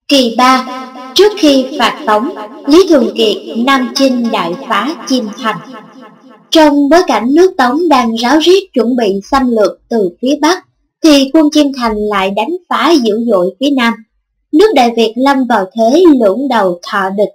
Kỳ 3. Trước khi phạt tống, Lý Thường Kiệt nam chinh đại phá Chiêm Thành. Trong bối cảnh nước Tống đang ráo riết chuẩn bị xâm lược từ phía Bắc, thì quân Chiêm Thành lại đánh phá dữ dội phía Nam. Nước Đại Việt lâm vào thế lưỡng đầu thọ địch.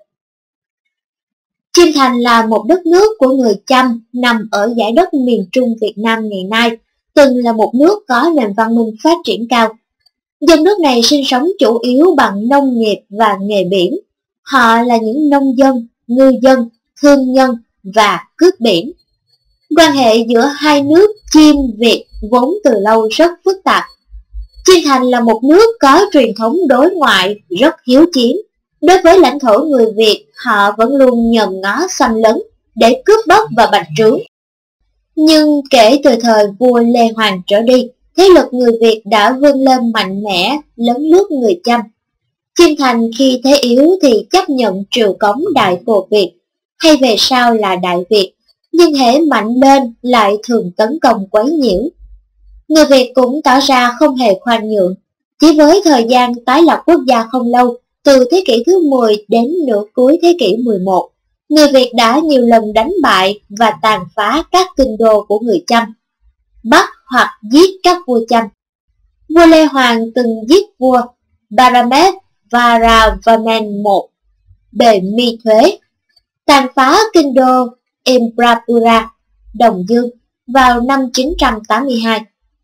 Chiêm Thành là một đất nước của người Chăm nằm ở dải đất miền Trung Việt Nam ngày nay, từng là một nước có nền văn minh phát triển cao. Dân nước này sinh sống chủ yếu bằng nông nghiệp và nghề biển. Họ là những nông dân, ngư dân, thương nhân và cướp biển. Quan hệ giữa hai nước Chiêm Việt vốn từ lâu rất phức tạp. Chiêm Thành là một nước có truyền thống đối ngoại rất hiếu chiến. Đối với lãnh thổ người Việt, họ vẫn luôn nhòm ngó xâm lấn để cướp bóc và bành trướng. Nhưng kể từ thời vua Lê Hoàng trở đi, thế lực người Việt đã vươn lên mạnh mẽ, lấn lướt người Chăm. Chiêm Thành khi thế yếu thì chấp nhận triều cống Đại Cồ Việt, hay về sau là Đại Việt, nhưng hễ mạnh lên lại thường tấn công quấy nhiễu. Người Việt cũng tỏ ra không hề khoan nhượng. Chỉ với thời gian tái lập quốc gia không lâu, từ thế kỷ thứ 10 đến nửa cuối thế kỷ 11, người Việt đã nhiều lần đánh bại và tàn phá các kinh đô của người Chăm, bắt hoặc giết các vua Chăm. Vua Lê Hoàng từng giết vua Paramet Varavamen I bề Mi Thuế, tàn phá kinh đô Embrapura, Đồng Dương vào năm 982.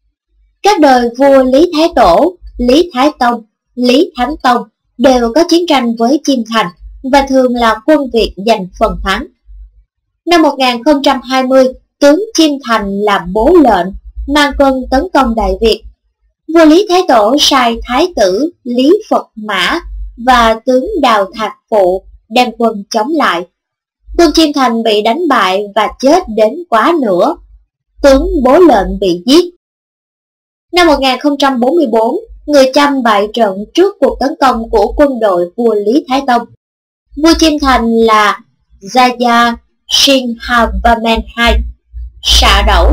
Các đời vua Lý Thái Tổ, Lý Thái Tông, Lý Thánh Tông đều có chiến tranh với Chiêm Thành và thường là quân Việt giành phần thắng. Năm 1020, tướng Chiêm Thành làm bố lệnh mang quân tấn công Đại Việt. Vua Lý Thái Tổ sai Thái tử Lý Phật Mã và tướng Đào Thạc Phụ đem quân chống lại. Quân Chiêm Thành bị đánh bại và chết đến quá nửa. Tướng bố lệnh bị giết. Năm 1044, người Chăm bại trận trước cuộc tấn công của quân đội vua Lý Thái Tông. Vua Chiêm Thành là Jaya Sinhavaman II, xạ đẩu,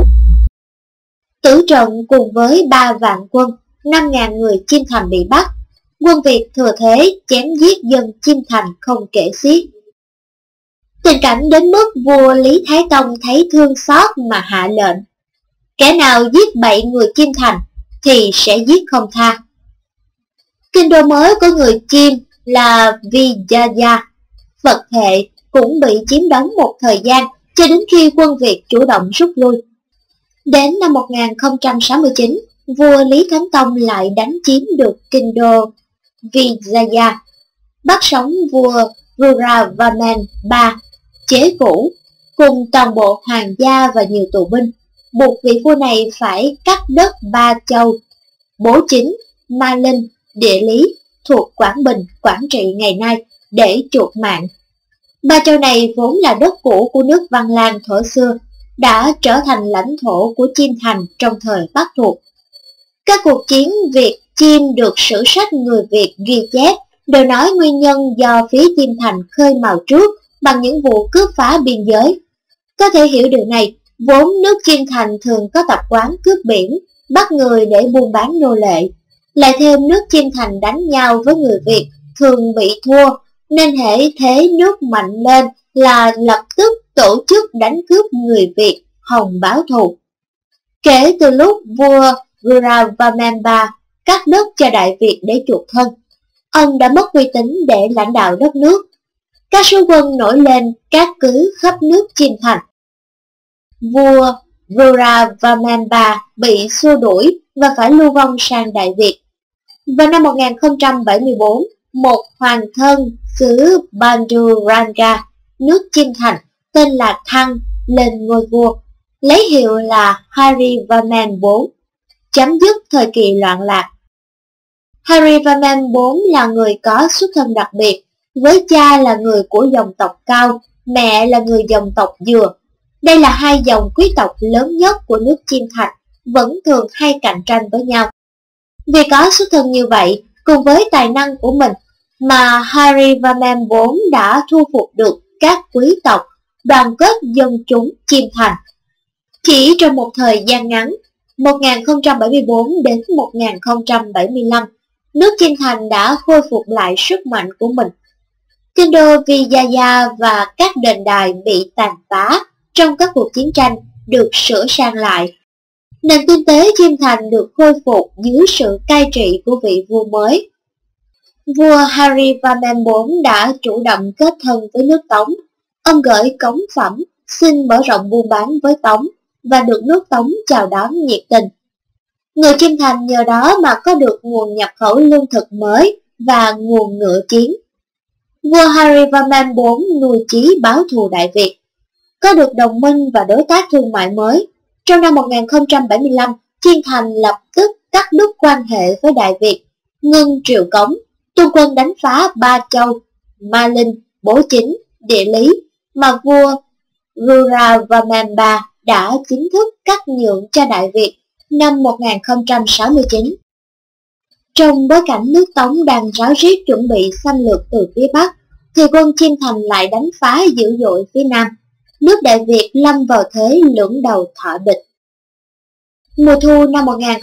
tử trận cùng với 3 vạn quân, 5.000 người Chiêm Thành bị bắt. Quân Việt thừa thế chém giết dân Chiêm Thành không kể xiết. Tình cảnh đến mức vua Lý Thái Tông thấy thương xót mà hạ lệnh: kẻ nào giết bậy người Chiêm Thành thì sẽ giết không tha. Kinh đô mới của người Chiêm là Vijaya, Phật hệ, cũng bị chiếm đóng một thời gian cho đến khi quân Việt chủ động rút lui. Đến năm 1069, vua Lý Thánh Tông lại đánh chiếm được kinh đô Vijaya, bắt sống vua Ruravaman III chế cũ cùng toàn bộ hoàng gia và nhiều tù binh, buộc vị vua này phải cắt đất Ba Châu, Bố Chính, Ma Linh, Địa Lý thuộc Quảng Bình, Quảng Trị ngày nay để chuộc mạng. Ba Châu này vốn là đất cũ của nước Văn Lang thuở xưa, đã trở thành lãnh thổ của Chiêm Thành trong thời Bắc thuộc. Các cuộc chiến Việt Chiêm được sử sách người Việt ghi chép đều nói nguyên nhân do phía Chiêm Thành khơi mào trước bằng những vụ cướp phá biên giới. Có thể hiểu điều này, vốn nước Chiêm Thành thường có tập quán cướp biển, bắt người để buôn bán nô lệ. Lại thêm nước Chiêm Thành đánh nhau với người Việt thường bị thua, nên hễ thế nước mạnh lên là lập tức tổ chức đánh cướp người Việt hòng báo thù. Kể từ lúc vua Ruravaman III cắt đất cho Đại Việt để chuộc thân, ông đã mất uy tín để lãnh đạo đất nước. Các sứ quân nổi lên cát cứ khắp nước Chiêm Thành. Vua Ruravaman III bị xua đuổi và phải lưu vong sang Đại Việt. Vào năm 1074, một hoàng thân xứ Banduranga, nước Chiêm Thành, tên là Thăng, lên ngôi vua, lấy hiệu là Harivarman IV, chấm dứt thời kỳ loạn lạc. Harivarman IV là người có xuất thân đặc biệt, với cha là người của dòng tộc Cao, mẹ là người dòng tộc Dừa. Đây là hai dòng quý tộc lớn nhất của nước Chiêm Thành, vẫn thường hay cạnh tranh với nhau. Vì có xuất thân như vậy, cùng với tài năng của mình mà Harivarman IV đã thu phục được các quý tộc, đoàn kết dân chúng Chiêm Thành. Chỉ trong một thời gian ngắn, 1074 đến 1075, nước Chiêm Thành đã khôi phục lại sức mạnh của mình. Kinh đô Vijaya và các đền đài bị tàn phá trong các cuộc chiến tranh được sửa sang lại. Nền kinh tế Chiêm Thành được khôi phục dưới sự cai trị của vị vua mới. Vua Harivarman IV đã chủ động kết thân với nước Tống. Ông gửi cống phẩm xin mở rộng buôn bán với Tống và được nước Tống chào đón nhiệt tình. Người Chiêm Thành nhờ đó mà có được nguồn nhập khẩu lương thực mới và nguồn ngựa chiến. Vua Harivarman IV nuôi chí báo thù Đại Việt, có được đồng minh và đối tác thương mại mới. Trong năm 1075, Chiêm Thành lập tức cắt đứt quan hệ với Đại Việt, ngưng triều cống, tung quân đánh phá Ba Châu, Ma Linh, Bố Chính, Địa Lý mà vua Ruravarman III đã chính thức cắt nhượng cho Đại Việt năm 1069. Trong bối cảnh nước Tống đang ráo riết chuẩn bị xâm lược từ phía Bắc, thì quân Chiêm Thành lại đánh phá dữ dội phía Nam. Nước Đại Việt lâm vào thế lưỡng đầu thọ địch. Mùa thu năm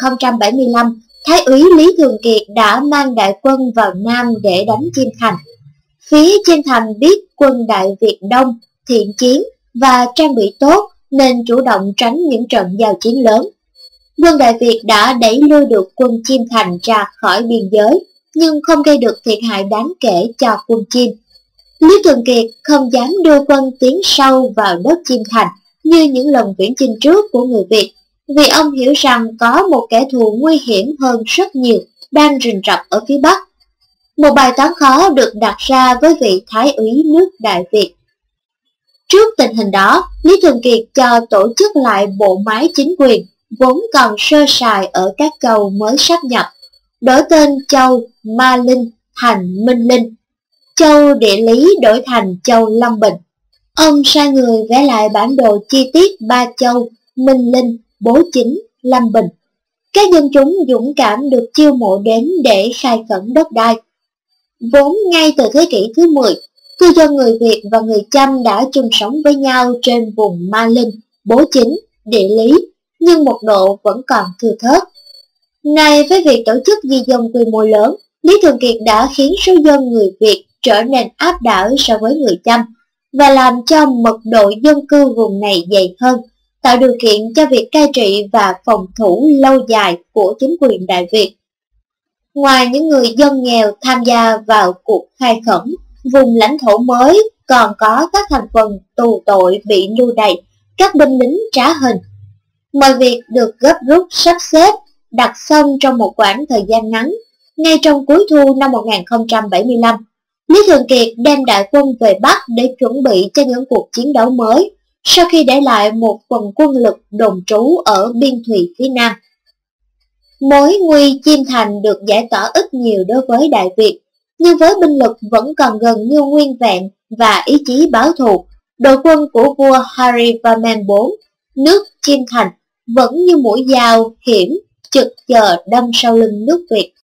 1075, Thái úy Lý Thường Kiệt đã mang đại quân vào Nam để đánh Chiêm Thành. Phía Chiêm Thành biết quân Đại Việt đông, thiện chiến và trang bị tốt nên chủ động tránh những trận giao chiến lớn. Quân Đại Việt đã đẩy lui được quân Chiêm Thành ra khỏi biên giới, nhưng không gây được thiệt hại đáng kể cho quân Chiêm. Lý Thường Kiệt không dám đưa quân tiến sâu vào đất Chiêm Thành như những lần viễn chinh trước của người Việt, vì ông hiểu rằng có một kẻ thù nguy hiểm hơn rất nhiều đang rình rập ở phía Bắc. Một bài toán khó được đặt ra với vị Thái úy nước Đại Việt. Trước tình hình đó, Lý Thường Kiệt cho tổ chức lại bộ máy chính quyền vốn còn sơ sài ở các châu mới sáp nhập, đổi tên châu Ma Linh thành Minh Linh, châu Địa Lý đổi thành châu Long Bình. Ông sai người vẽ lại bản đồ chi tiết ba châu Minh Linh, Bố Chính, Lâm Bình. Các dân chúng dũng cảm được chiêu mộ đến để khai khẩn đất đai. Vốn ngay từ thế kỷ thứ 10, cư dân người Việt và người Chăm đã chung sống với nhau trên vùng Ma Linh, Bố Chính, Địa Lý, nhưng mật độ vẫn còn thưa thớt. Nay với việc tổ chức di dân quy mô lớn, Lý Thường Kiệt đã khiến số dân người Việt trở nên áp đảo so với người Chăm và làm cho mật độ dân cư vùng này dày hơn, tạo điều kiện cho việc cai trị và phòng thủ lâu dài của chính quyền Đại Việt. Ngoài những người dân nghèo tham gia vào cuộc khai khẩn, vùng lãnh thổ mới còn có các thành phần tù tội bị lưu đày, các binh lính trá hình. Mọi việc được gấp rút sắp xếp, đặt xong trong một khoảng thời gian ngắn. Ngay trong cuối thu năm 1075, Lý Thường Kiệt đem đại quân về Bắc để chuẩn bị cho những cuộc chiến đấu mới, sau khi để lại một phần quân lực đồn trú ở biên thùy phía Nam. Mối nguy Chiêm Thành được giải tỏa ít nhiều đối với Đại Việt, nhưng với binh lực vẫn còn gần như nguyên vẹn và ý chí báo thù, đội quân của vua Harivarman IV, nước Chiêm Thành vẫn như mũi dao hiểm trực chờ đâm sau lưng nước Việt.